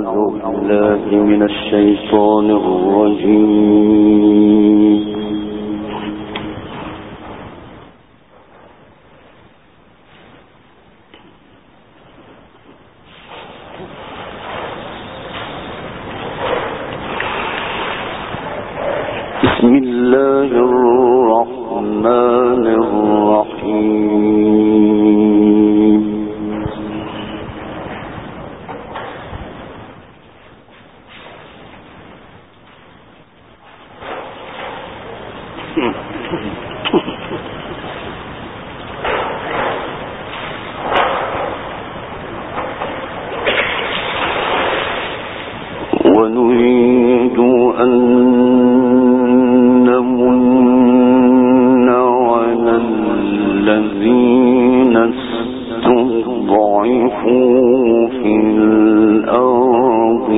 بالله من الشيطان الرجيم. بسم الله الرحمن الرحيم. ونريد أن نمن على الذين استضعفوا في الأرض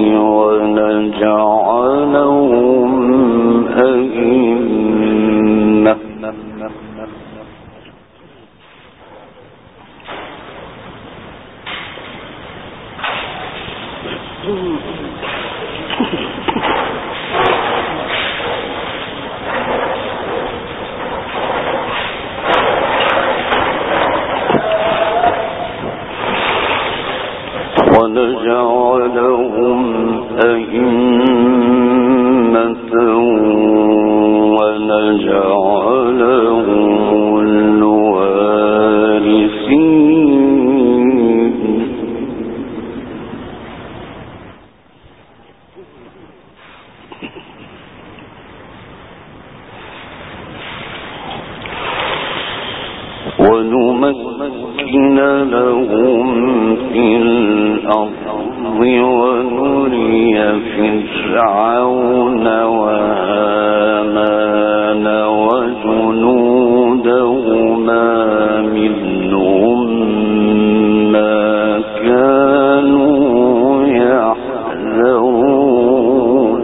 ونجعلهم أئمة ونجعلهم الوارثين. ونمكن لهم في الأرض ونري فرعون وهامان وجنودهما منهم ما كانوا يحذرون.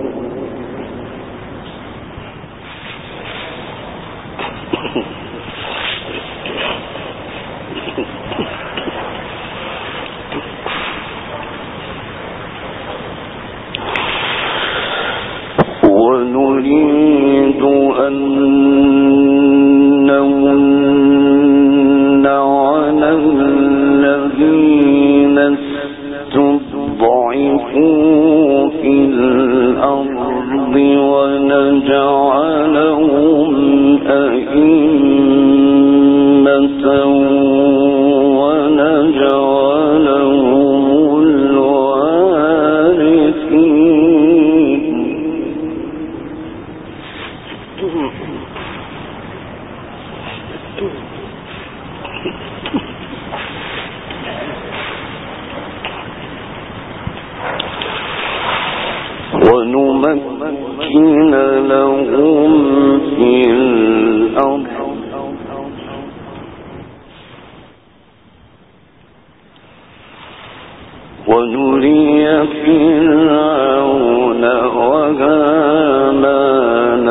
ونريد أن نمن على الذين استضعفوا في الأرض ونجعلهم أئمة ونجعلهم الوارثين. ونمكن لهم في الأرض ونري فرعون وهامان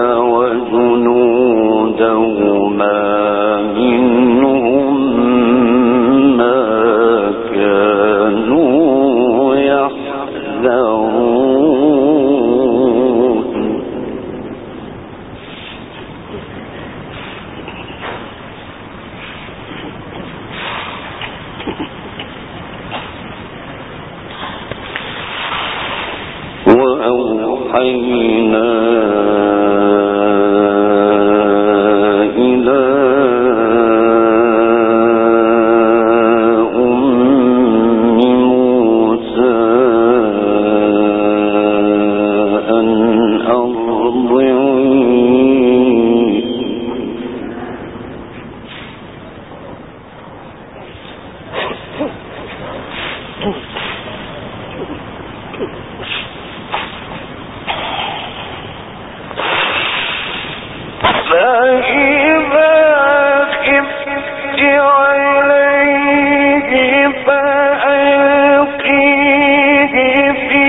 وجنودهما منهم ما كانوا يحذرون. وأوحينا إلى أم موسى أن أرضعيه فإذا خفت عليه فألقيه في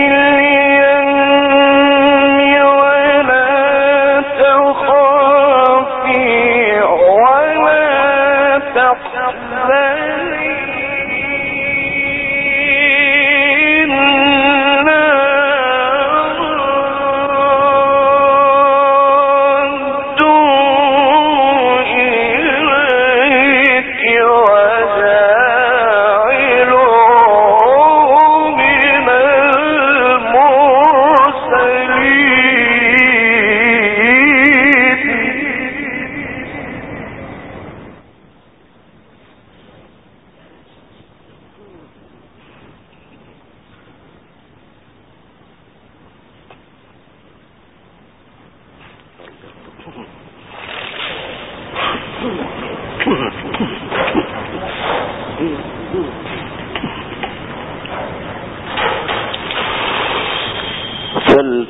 اليم ولا تخافي ولا تحزني إنا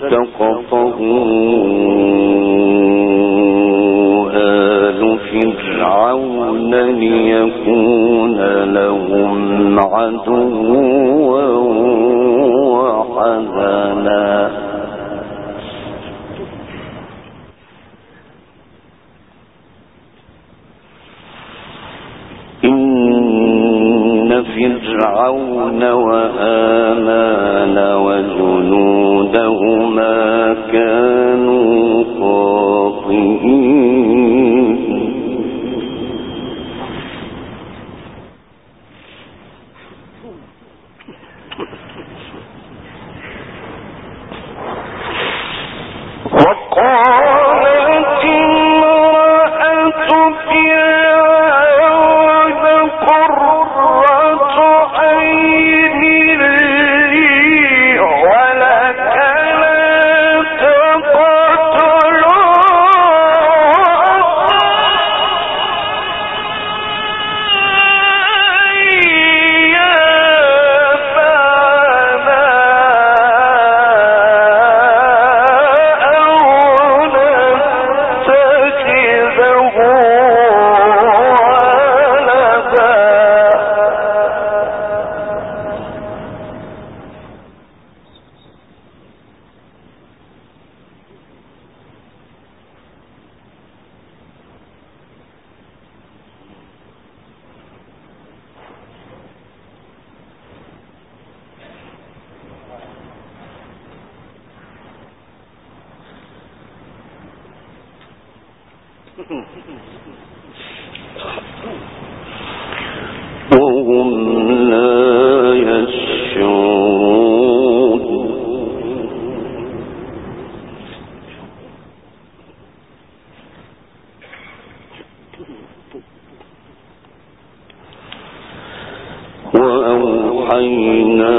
فالتقطه آل فرعون ليكون لهم عدوا وحزنا إن فرعون وهامان وجنودهما كانوا خاطئين وقالت امرأة فرعون قرة عين لي ولك لا تقتلوه وهم لا يشعرون وأوحينا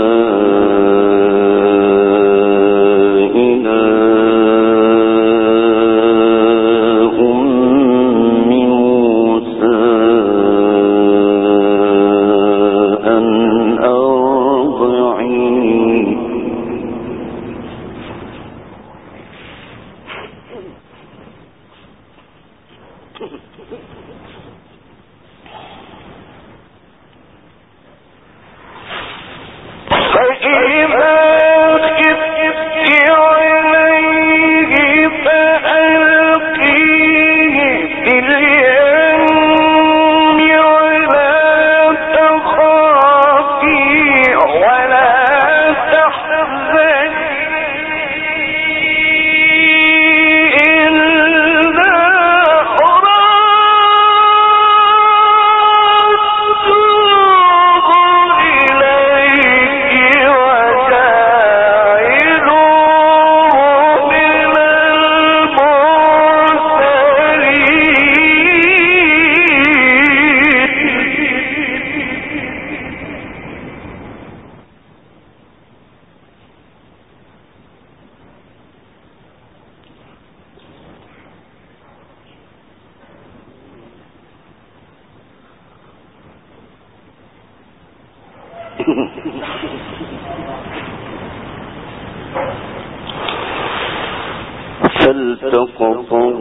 فالتقطه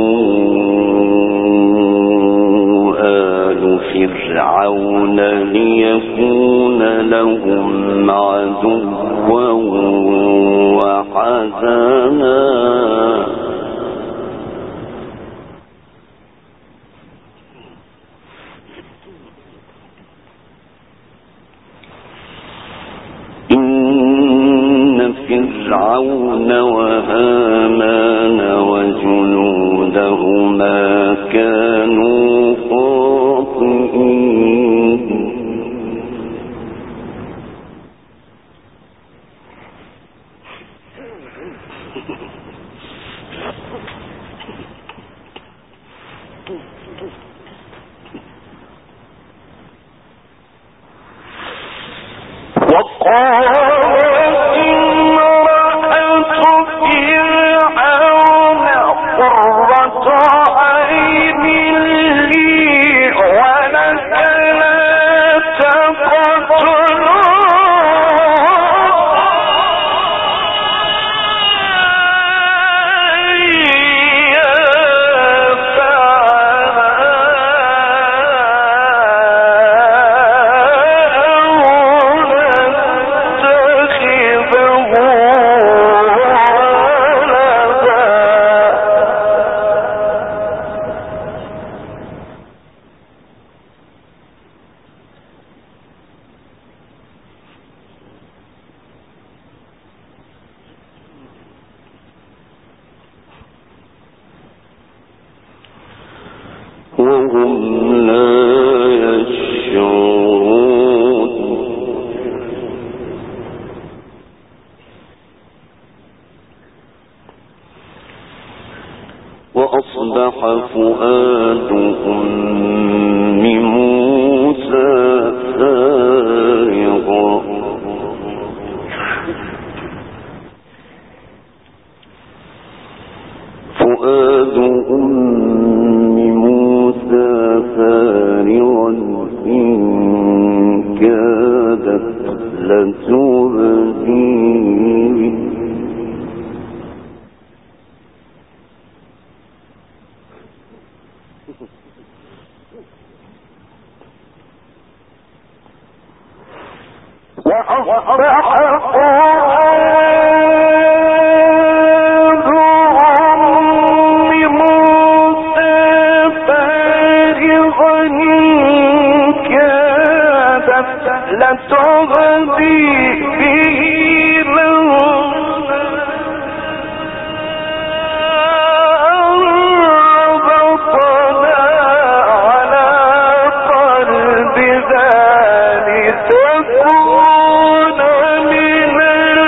آل فرعون ليكون لهم عدوا وحزنا فرعون وهامان وجنودهما كانوا خاطئين وهم لا يشعرون وأصبح فؤاد أم موسى فارغا فؤاد أم موسى فارغا إن كادت لتبدي وأصبح لتغدي به ربطنا على قلبها لتكون من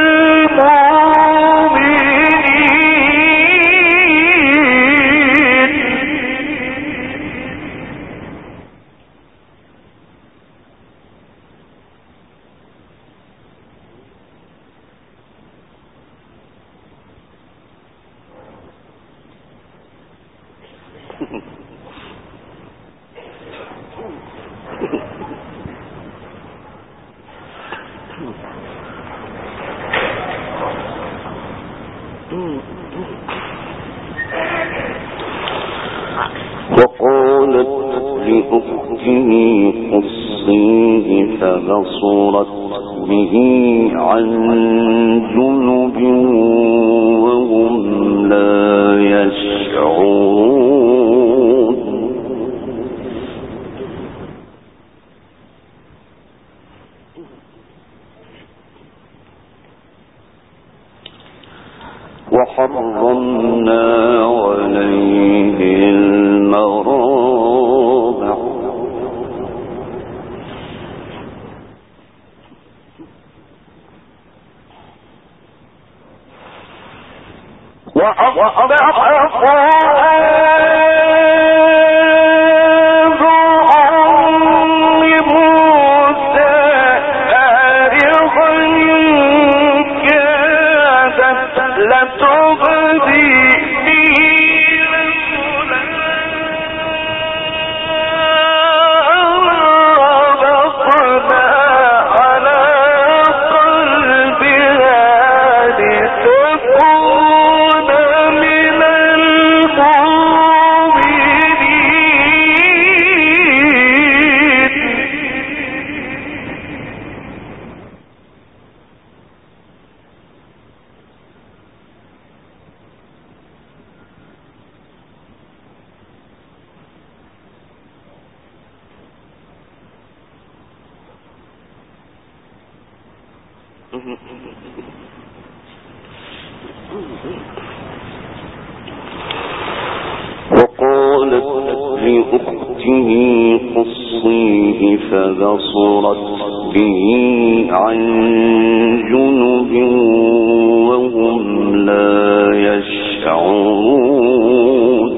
المؤمنين وقالت لأخته قصيه فبصرت به عن جنب وهم لا يشعرون وحرمنا عليه المراضع وأصبح وقالت لأخته قصيه فبصرت به عن جنب وهم لا يشعرون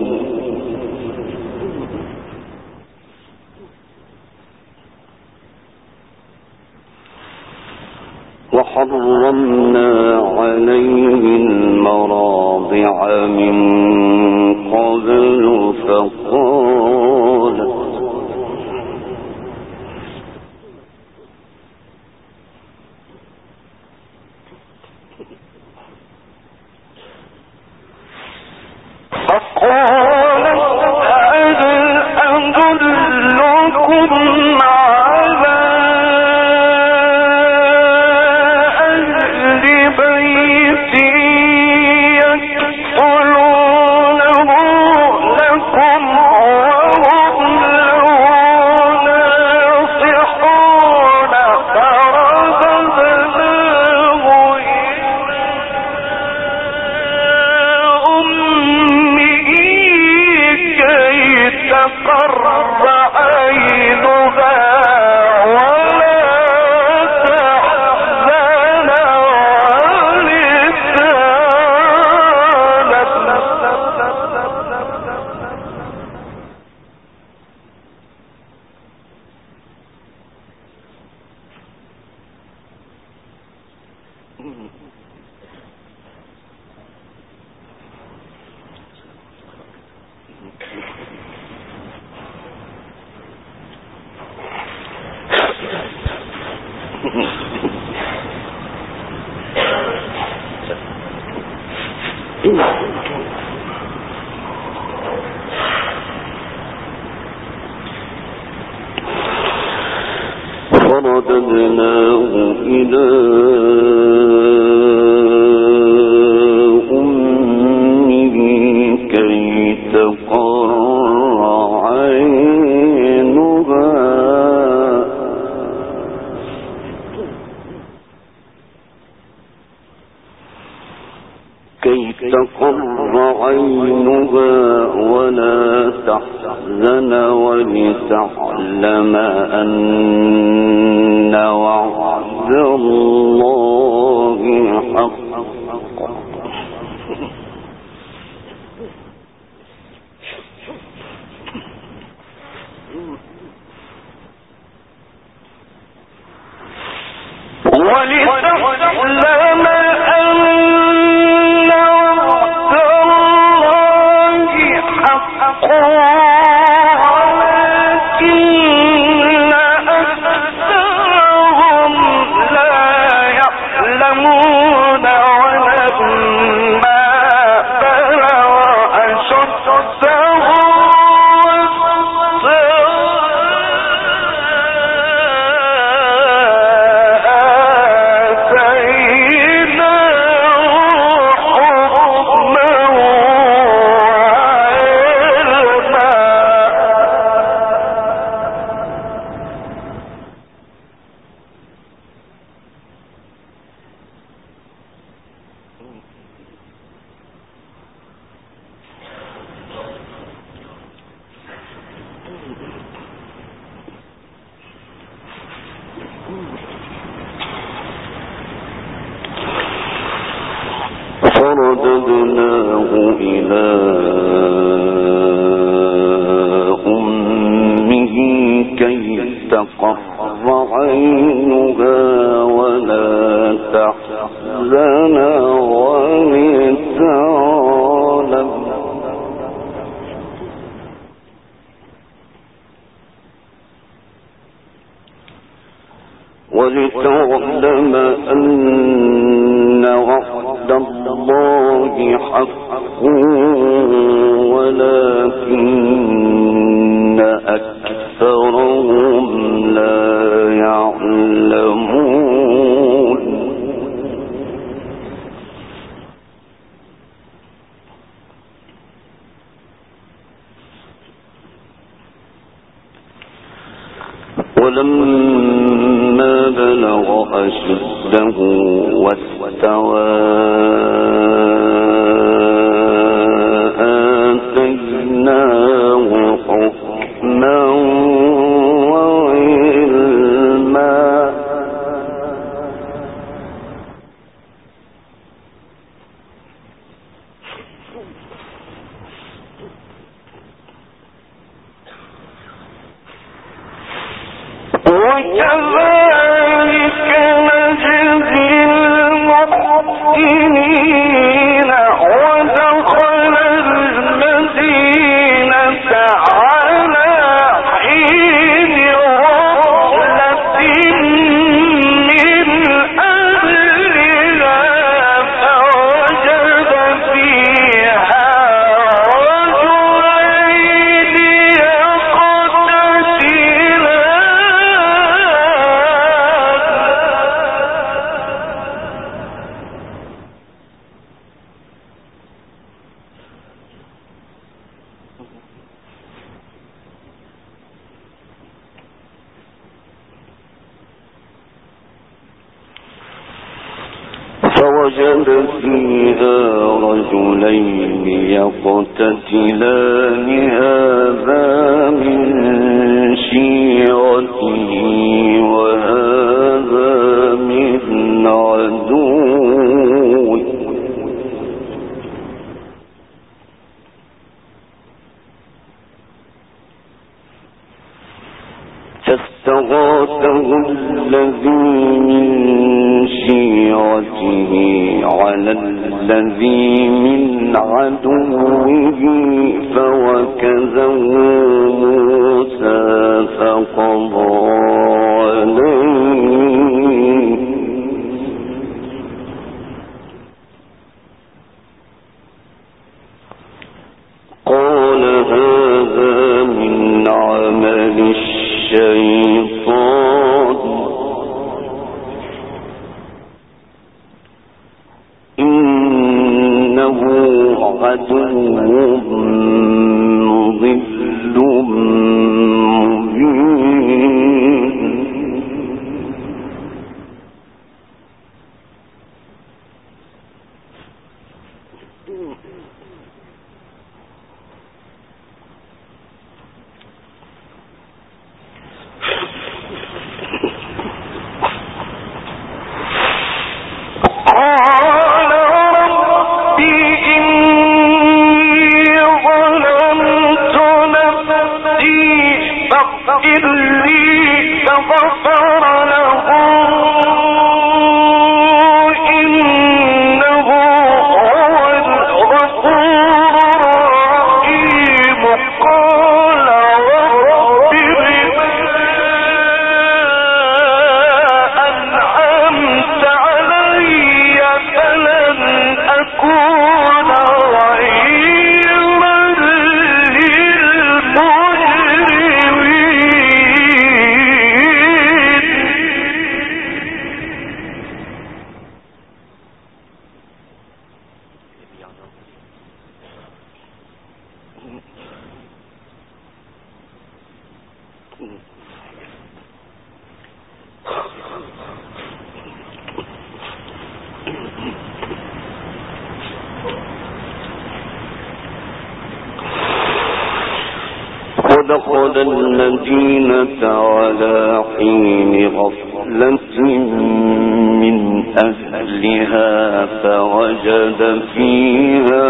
وحرمنا عليه المراضع من قبل فقالت يكفلونه لكم فرددناه إلى أمه كي تقر عينها ولا تحزن ولتعلم أن وعد الله حق ولتعلم فرددناه إلى أمه كي تقر عينها ولا تحزن ولتعلم أن وعد الله حق ولكن أكثرهم لا يعلمون ولما بلغ أشده واستوى آتيناه حكما وعلما وكذلك نجزي المحسنين ودخل المدينة على حين غفلة من أهلها فوجد فيها رجلين يقتتلان هذا من شيعته وهذا من عدوه فاستغاثه الذي من شيعته على الذي من عدوه فوكزه موسى فقضى عليه قال هذا من عمل الشيطان إنه عدو مضل مبين ودخل المدينة على حين غفلة من أهلها فوجد فيها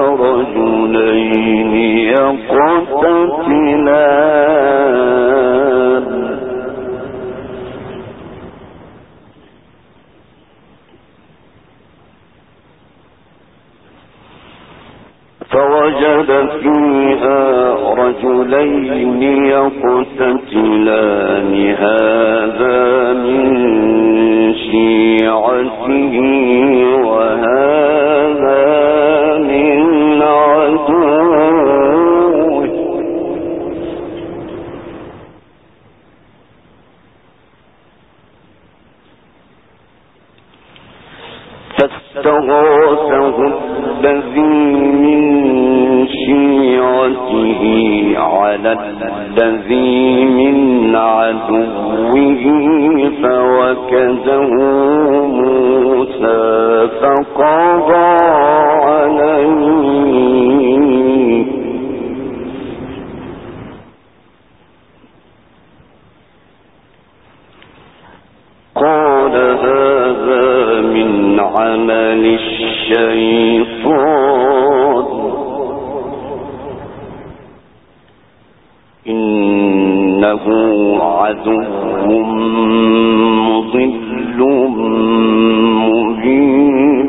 رجلين يقتتلان هذا من شيعته وهذا من عدوه فاستغاثه الذي من شيعته على الذي من عدوه فوكزه موسى فقضى عليه قال هذا من عمل الشيطان إنه عدو مضل مبين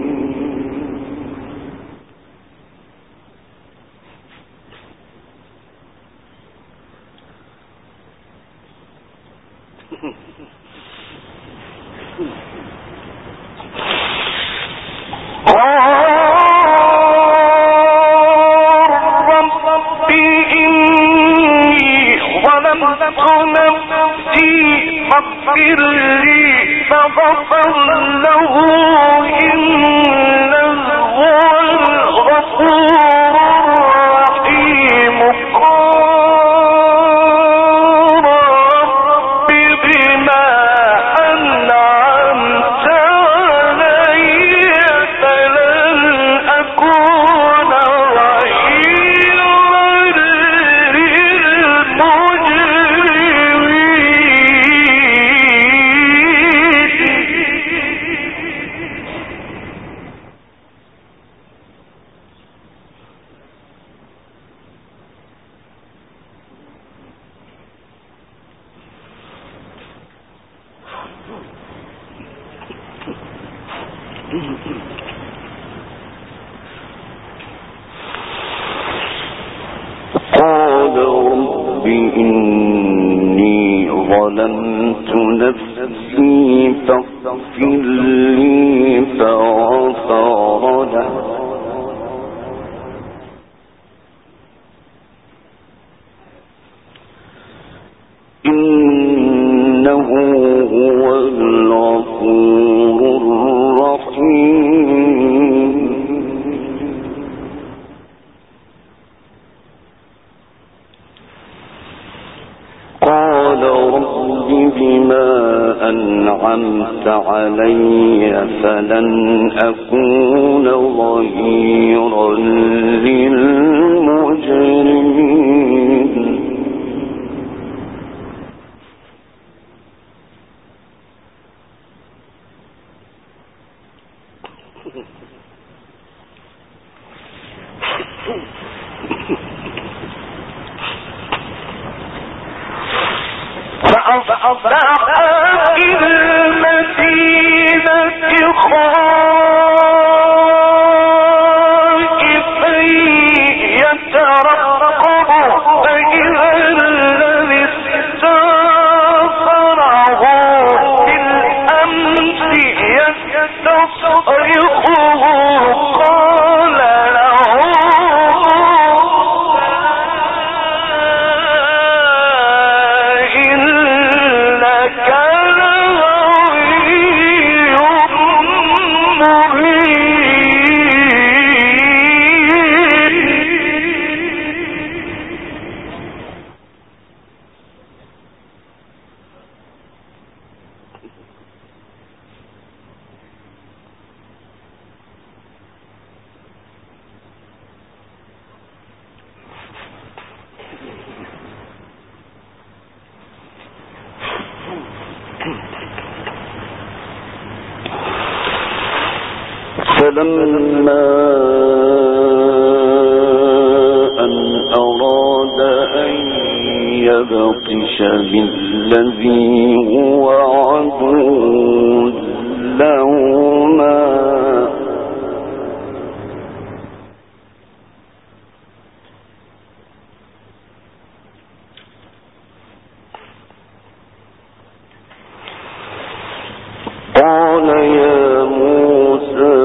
فاغفر لي فغفر له إنه هو الغفور الرحيم قال رب بما أنعمت علي فلن أكون ظهيرا للمجرمين قال رب إني ظلمت نفسي فاغفر لي فغفر له إنه هو الغفور الرحيم قال رب بما أنعمت علي فلن أكون ظهيرا للمجرمين فأصبح في المدينة خائفا يترقب فإذا الذي استنصره بالأمس يستصرخه قال له فلما أن أراد أن يبطش بالذي هو عدو لهما قال يا موسى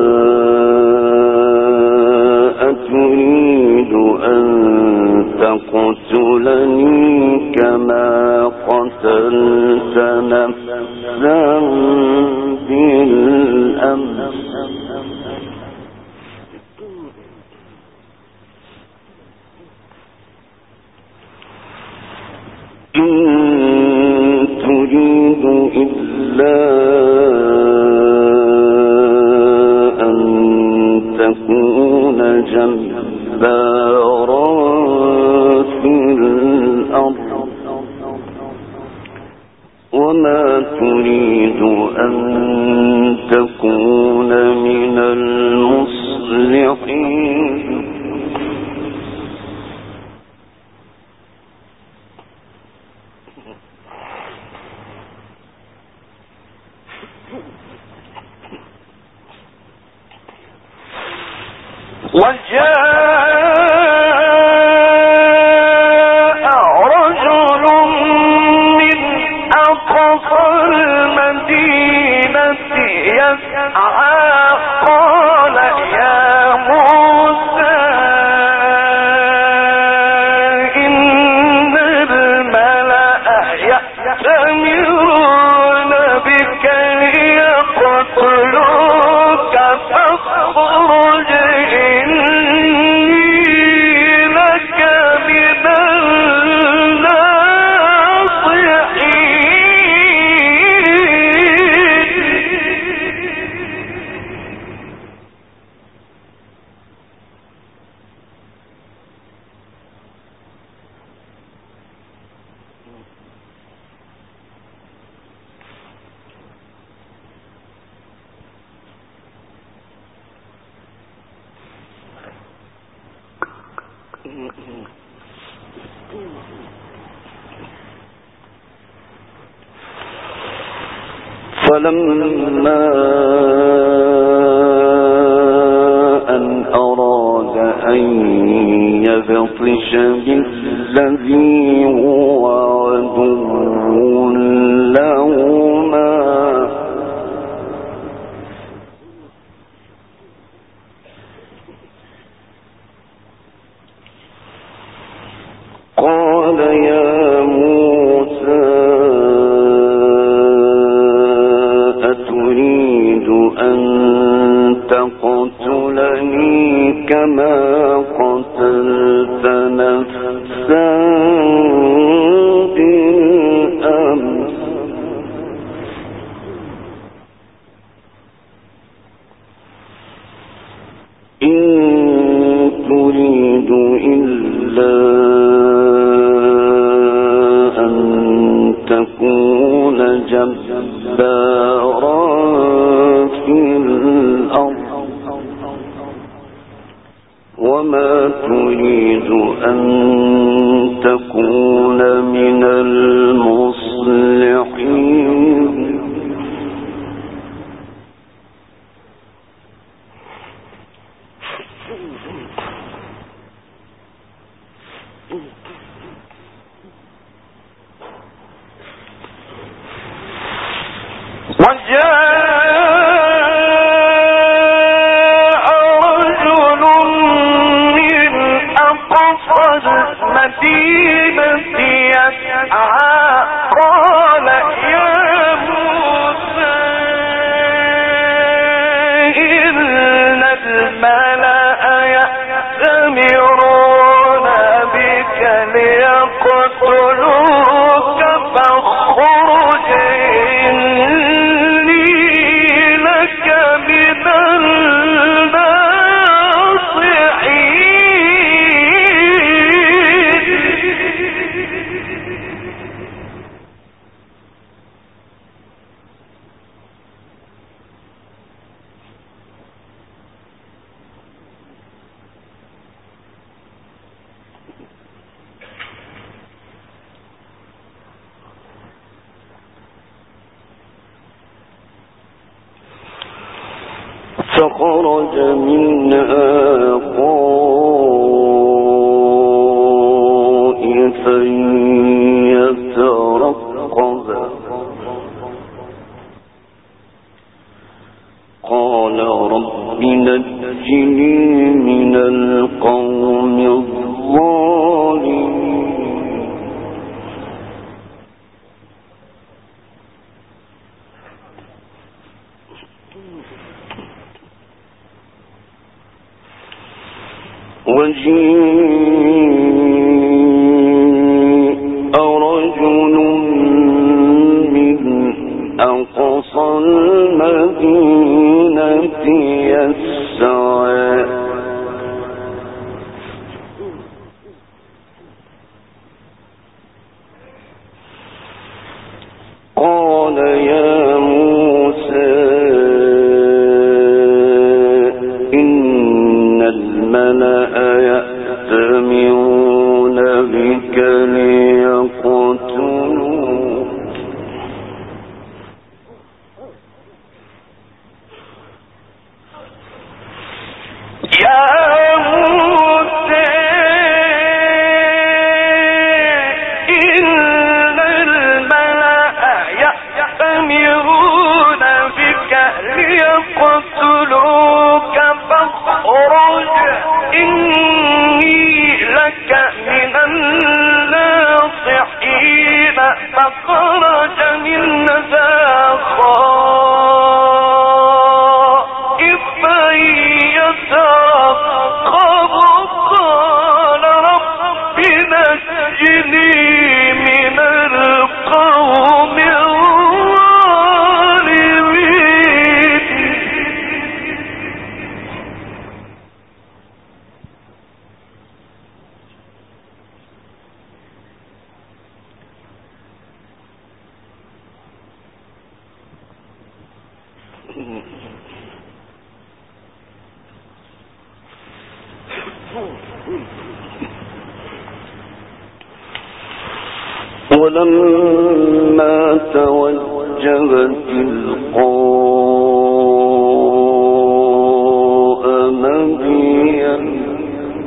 أتريد أن تقتلني كما قتلت نفسا بالأمس إن تريد إلا أن تكون جبارا في الأرض وما تريد أن تكون من المصلحين وجاء رجل من أقصى المدينة يسعى قال يا موسى إن الملأ يأتمرون بك ليقتلوك فاخرج فلما أن يبطش بالذي هو عدو لهما قال يا موسى أتريد أن تقتلني كما قتلت نفسا بالأمس إن تريد إلا أن تكون جبارا في الأرض وما تريد أن تكون من المصلحين فخرج منها خائفا يترقب قال رب نجني من القوم الظالمين وجيء رجل من أقصى المدينة يسعى قال يا موسى إن الملأ يأتمرون بك ليقتلوك يا موسى إن الملأ يأتمرون بك ليقتلوك فاخرج إني لك من الناصحين فخرج منها خائفا يترقب قال رب نجني من القوم الظالمين ولما توجه تلقاء مدين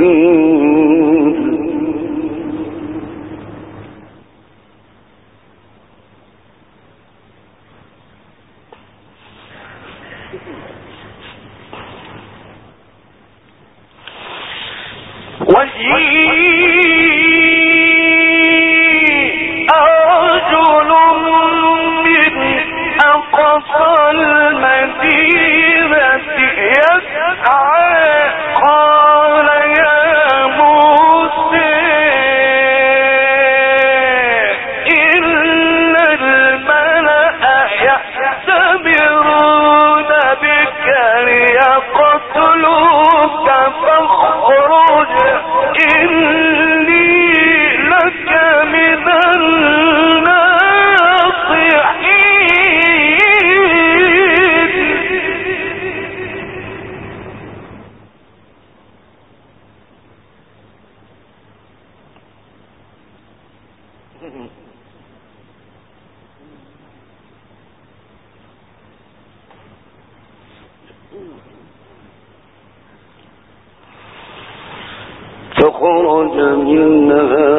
فخرج منها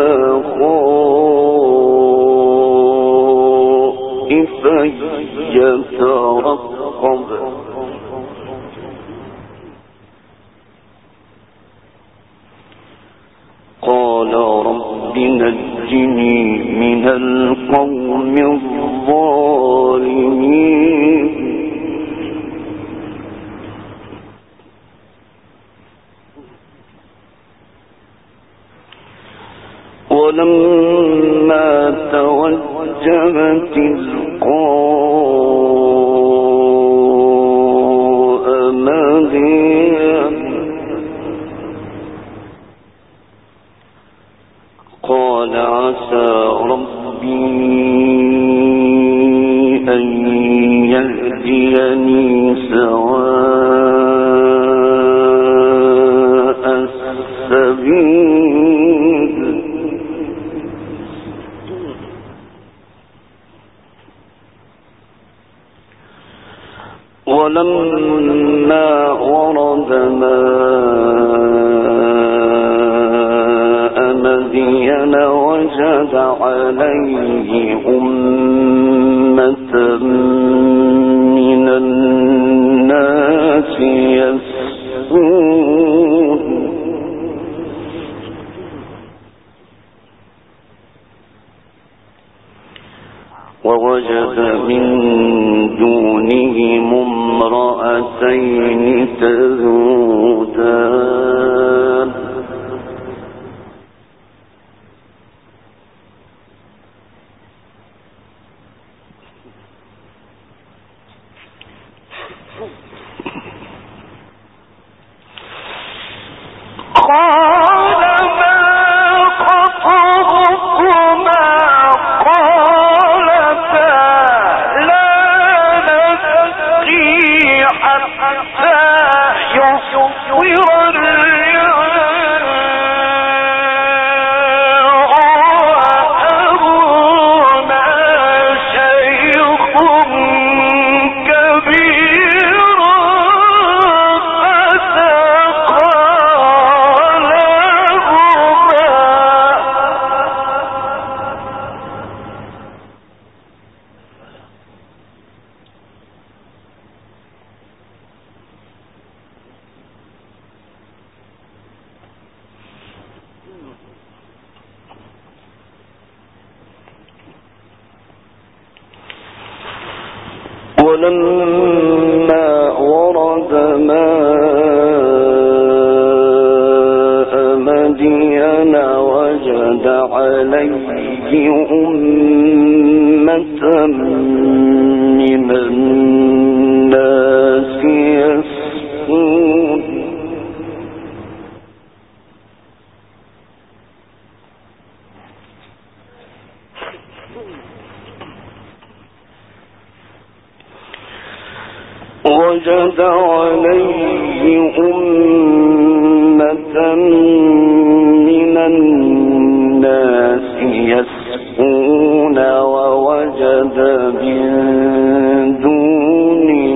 خائفا يترقب قال رب نجني من القوم الظالمين ولما توجه تلقاء مدين قال عسى ربي أن يهديني سواء السبيل ولما ورد ماء مدين وجد عليه أمة من الناس يسقون ووجد من دونهم امرأتين تذودان ولما ورد ماء مدين وجد عليه أمة من الناس يسقون وجد عليه أمة من الناس يسقون ووجد من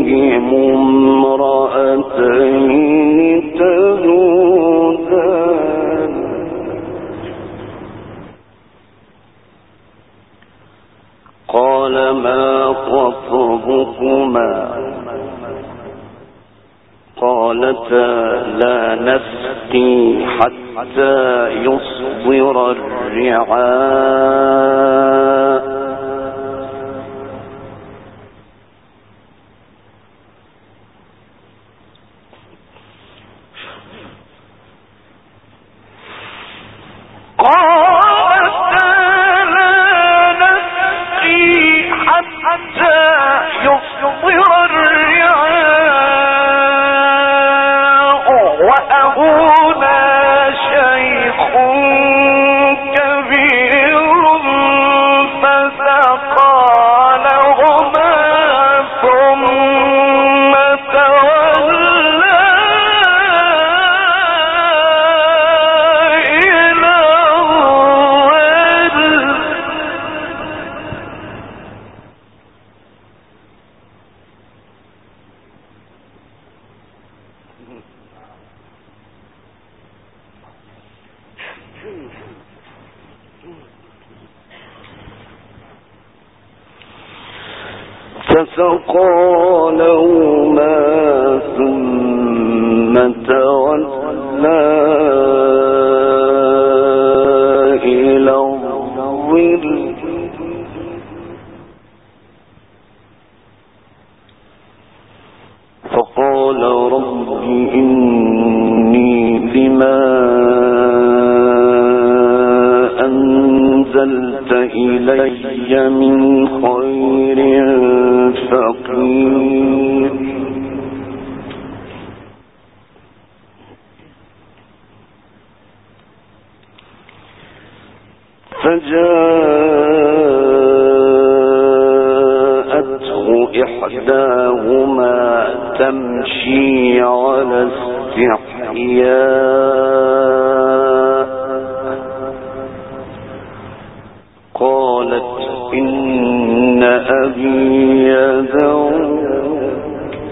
دونهم امرأتين تذودان حتى يصدر الرعاء فسقى لهما ثم تولى إلى الظل فقال رب إني لما أنزلت إلي من خير فقير فجاءته إحداهما تمشي على استحياء قالت إن أبي يدعوك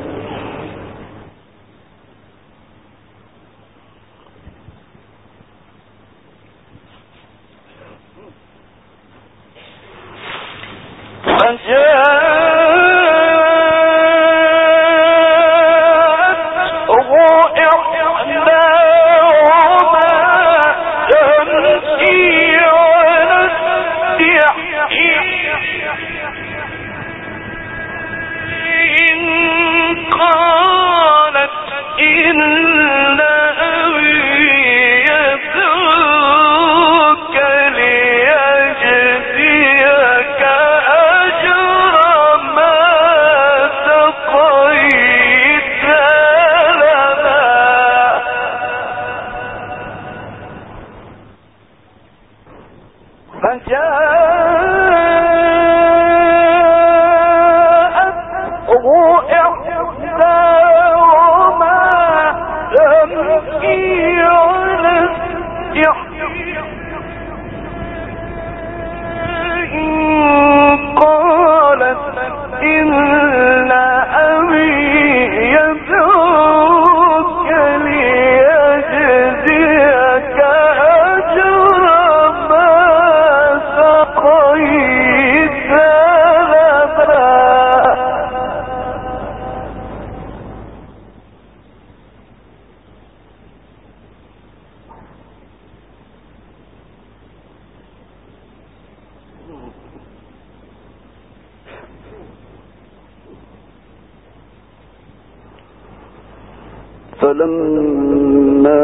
فلما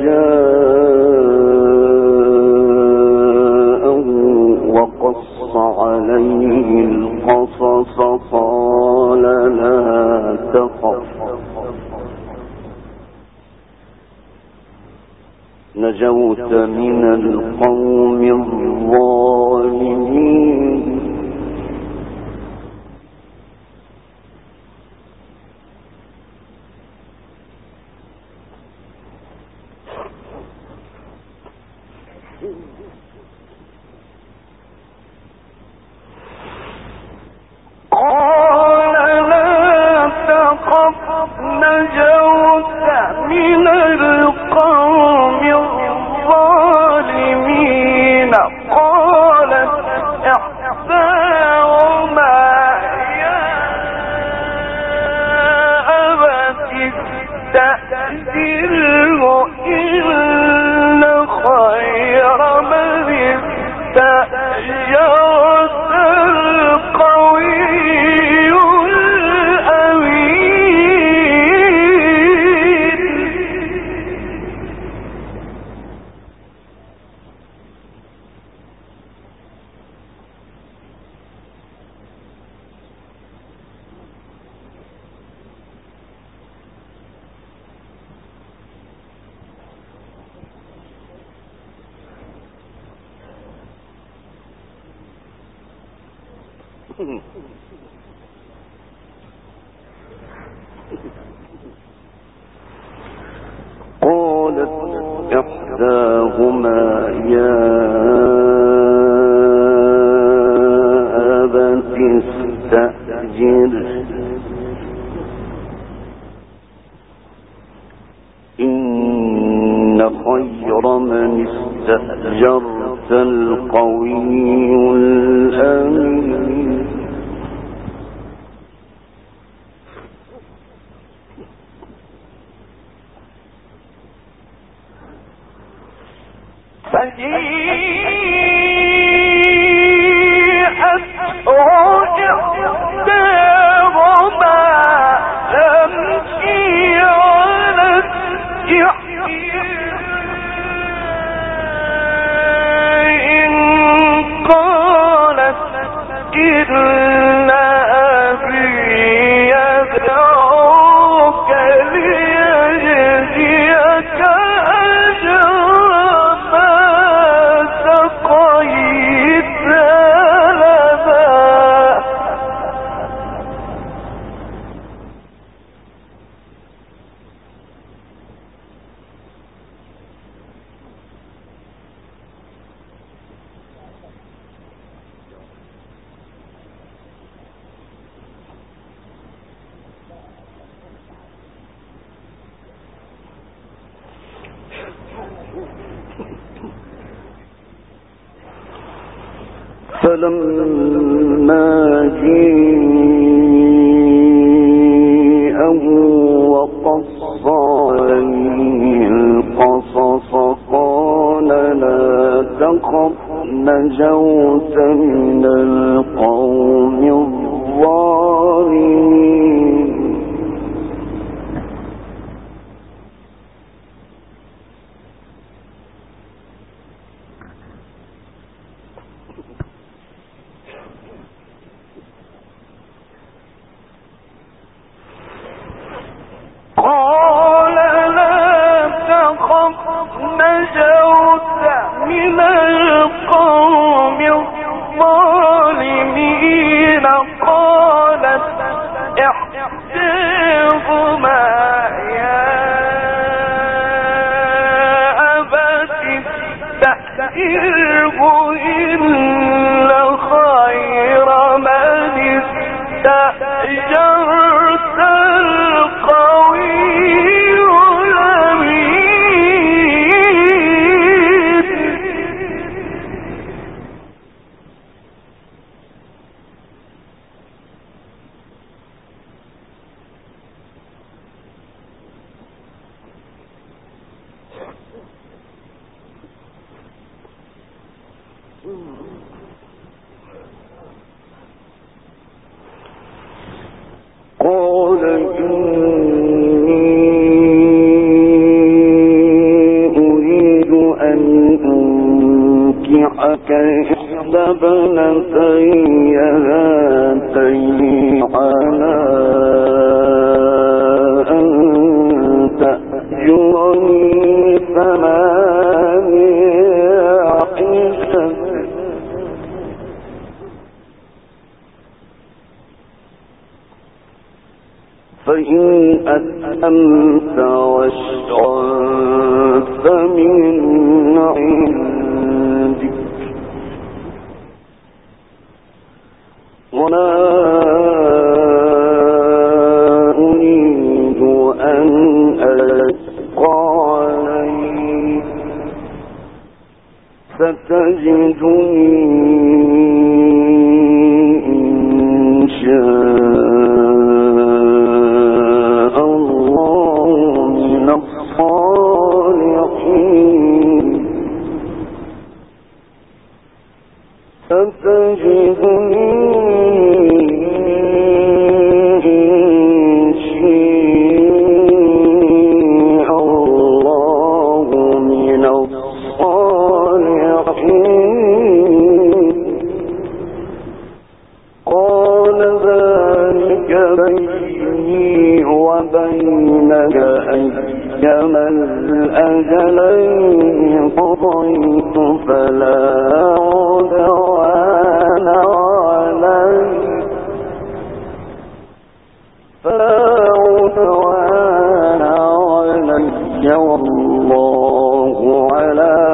جاءه وقص عليه القصص قال لا تخف نجوت من القوم الظالمين تأثير إنه قالت إحداهما يا أبت استأجره إن خير من استأجرت القوي الأمين فلما جاءه وقص عليه القصص قال لا تخف نجوت من القوم الظالمين قال لا تخف نجوت من القوم الظالمين قالت إحداهما يا أبت استأجره إن خير من استأجرت قال إني أريد أن أنكحك إحدى ابنتي هاتين على أن تأجرني ثمانية حجج فإن أتممت عشرا فمن عندك ولا أريد أن أشقى عليك ستجدني إن شاء الله من الصالحين ستجدني إن شاء الله من الصالحين قال ذلك بيني وبينك أيما الأجلين قضيت فلا عدوان علي الله على